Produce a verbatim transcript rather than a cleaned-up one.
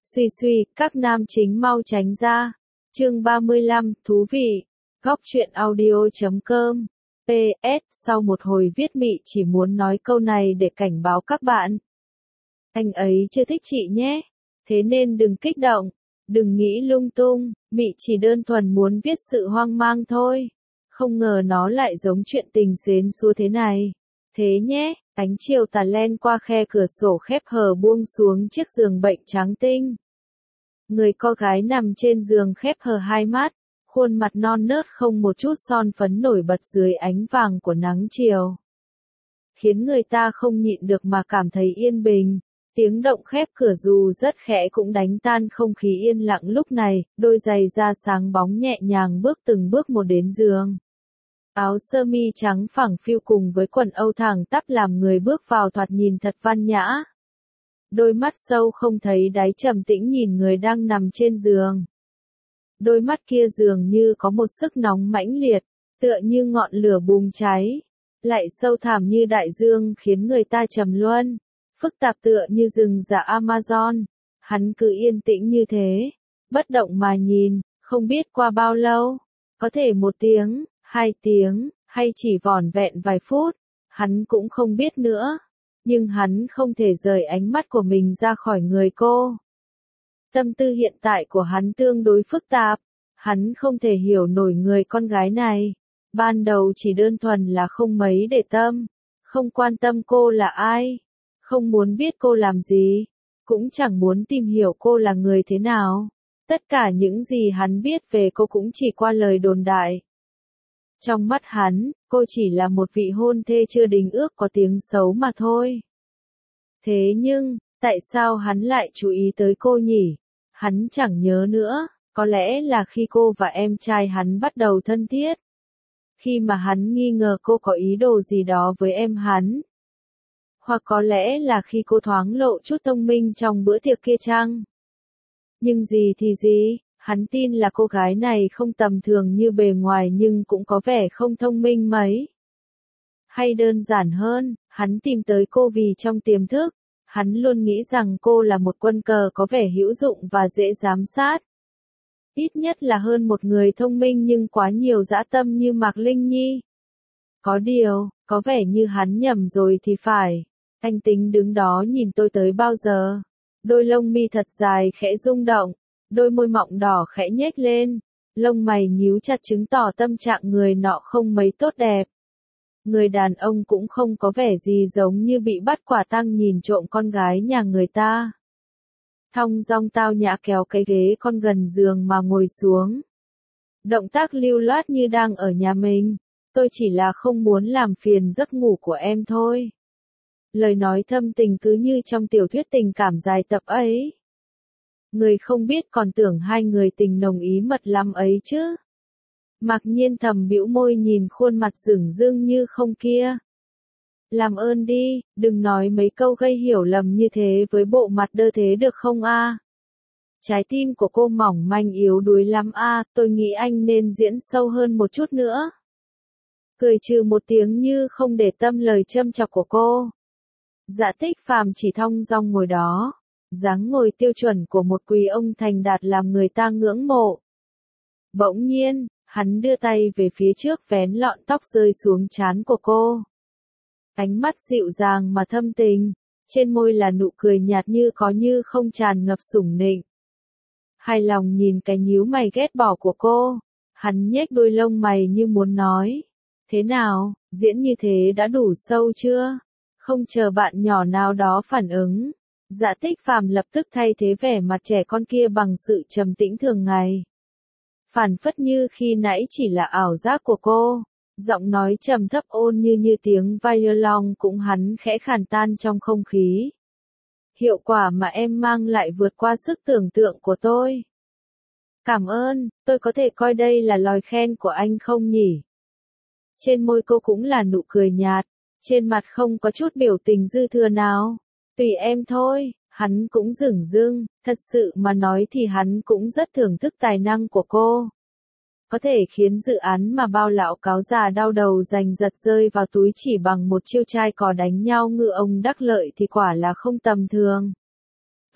Suy suy, các nam chính mau tránh ra. Chương ba mươi lăm, thú vị. Góc truyện audio chấm com. pê ét, sau một hồi viết Mị chỉ muốn nói câu này để cảnh báo các bạn. Anh ấy chưa thích chị nhé. Thế nên đừng kích động. Đừng nghĩ lung tung. Mị chỉ đơn thuần muốn viết sự hoang mang thôi. Không ngờ nó lại giống chuyện tình xến xúa thế này. Thế nhé. Ánh chiều tà len qua khe cửa sổ khép hờ buông xuống chiếc giường bệnh trắng tinh. Người con gái nằm trên giường khép hờ hai mắt, khuôn mặt non nớt không một chút son phấn nổi bật dưới ánh vàng của nắng chiều. Khiến người ta không nhịn được mà cảm thấy yên bình. Tiếng động khép cửa dù rất khẽ cũng đánh tan không khí yên lặng lúc này, đôi giày da sáng bóng nhẹ nhàng bước từng bước một đến giường. Áo sơ mi trắng phẳng phiu cùng với quần âu thẳng tắp làm người bước vào thoạt nhìn thật văn nhã. Đôi mắt sâu không thấy đáy trầm tĩnh nhìn người đang nằm trên giường. Đôi mắt kia dường như có một sức nóng mãnh liệt, tựa như ngọn lửa bùng cháy, lại sâu thẳm như đại dương khiến người ta trầm luân, phức tạp tựa như rừng rậm Amazon. Hắn cứ yên tĩnh như thế, bất động mà nhìn, không biết qua bao lâu, có thể một tiếng, hai tiếng, hay chỉ vỏn vẹn vài phút, hắn cũng không biết nữa. Nhưng hắn không thể rời ánh mắt của mình ra khỏi người cô. Tâm tư hiện tại của hắn tương đối phức tạp, hắn không thể hiểu nổi người con gái này. Ban đầu chỉ đơn thuần là không mấy để tâm, không quan tâm cô là ai, không muốn biết cô làm gì, cũng chẳng muốn tìm hiểu cô là người thế nào. Tất cả những gì hắn biết về cô cũng chỉ qua lời đồn đại. Trong mắt hắn, cô chỉ là một vị hôn thê chưa đính ước có tiếng xấu mà thôi. Thế nhưng, tại sao hắn lại chú ý tới cô nhỉ? Hắn chẳng nhớ nữa, có lẽ là khi cô và em trai hắn bắt đầu thân thiết. Khi mà hắn nghi ngờ cô có ý đồ gì đó với em hắn. Hoặc có lẽ là khi cô thoáng lộ chút thông minh trong bữa tiệc kia chăng? Nhưng gì thì gì, hắn tin là cô gái này không tầm thường như bề ngoài nhưng cũng có vẻ không thông minh mấy. Hay đơn giản hơn, hắn tìm tới cô vì trong tiềm thức, hắn luôn nghĩ rằng cô là một quân cờ có vẻ hữu dụng và dễ giám sát. Ít nhất là hơn một người thông minh nhưng quá nhiều dã tâm như Mạc Linh Nhi. Có điều, có vẻ như hắn nhầm rồi thì phải. Anh tính đứng đó nhìn tôi tới bao giờ? Đôi lông mi thật dài khẽ rung động, đôi môi mọng đỏ khẽ nhếch lên, lông mày nhíu chặt chứng tỏ tâm trạng người nọ không mấy tốt đẹp. Người đàn ông cũng không có vẻ gì giống như bị bắt quả tang nhìn trộm con gái nhà người ta. Thong dong tao nhã kéo cái ghế con gần giường mà ngồi xuống. Động tác lưu loát như đang ở nhà mình. Tôi chỉ là không muốn làm phiền giấc ngủ của em thôi. Lời nói thâm tình cứ như trong tiểu thuyết tình cảm dài tập ấy. Người không biết còn tưởng hai người tình nồng ý mật lắm ấy chứ. Mạc Nhiên thầm bĩu môi nhìn khuôn mặt dửng dưng như không kia. Làm ơn đi, đừng nói mấy câu gây hiểu lầm như thế với bộ mặt đơ thế được không a? À? Trái tim của cô mỏng manh yếu đuối lắm a, à, tôi nghĩ anh nên diễn sâu hơn một chút nữa. Cười trừ một tiếng như không để tâm lời châm chọc của cô. Dạ Tích Phàm chỉ thong dong ngồi đó, dáng ngồi tiêu chuẩn của một quý ông thành đạt làm người ta ngưỡng mộ. Bỗng nhiên, hắn đưa tay về phía trước vén lọn tóc rơi xuống trán của cô. Ánh mắt dịu dàng mà thâm tình, trên môi là nụ cười nhạt như có như không tràn ngập sủng nịnh. Hài lòng nhìn cái nhíu mày ghét bỏ của cô, hắn nhếch đôi lông mày như muốn nói. Thế nào, diễn như thế đã đủ sâu chưa? Không chờ bạn nhỏ nào đó phản ứng. Dạ Tích Phàm lập tức thay thế vẻ mặt trẻ con kia bằng sự trầm tĩnh thường ngày. Phản phất như khi nãy chỉ là ảo giác của cô. Giọng nói trầm thấp ôn như như tiếng violon cũng hắn khẽ khàn tan trong không khí. Hiệu quả mà em mang lại vượt qua sức tưởng tượng của tôi. Cảm ơn, tôi có thể coi đây là lời khen của anh không nhỉ? Trên môi cô cũng là nụ cười nhạt, trên mặt không có chút biểu tình dư thừa nào. Tùy em thôi, hắn cũng dửng dưng, thật sự mà nói thì hắn cũng rất thưởng thức tài năng của cô. Có thể khiến dự án mà bao lão cáo già đau đầu giành giật rơi vào túi chỉ bằng một chiêu trai cò đánh nhau ngựa ông đắc lợi thì quả là không tầm thường.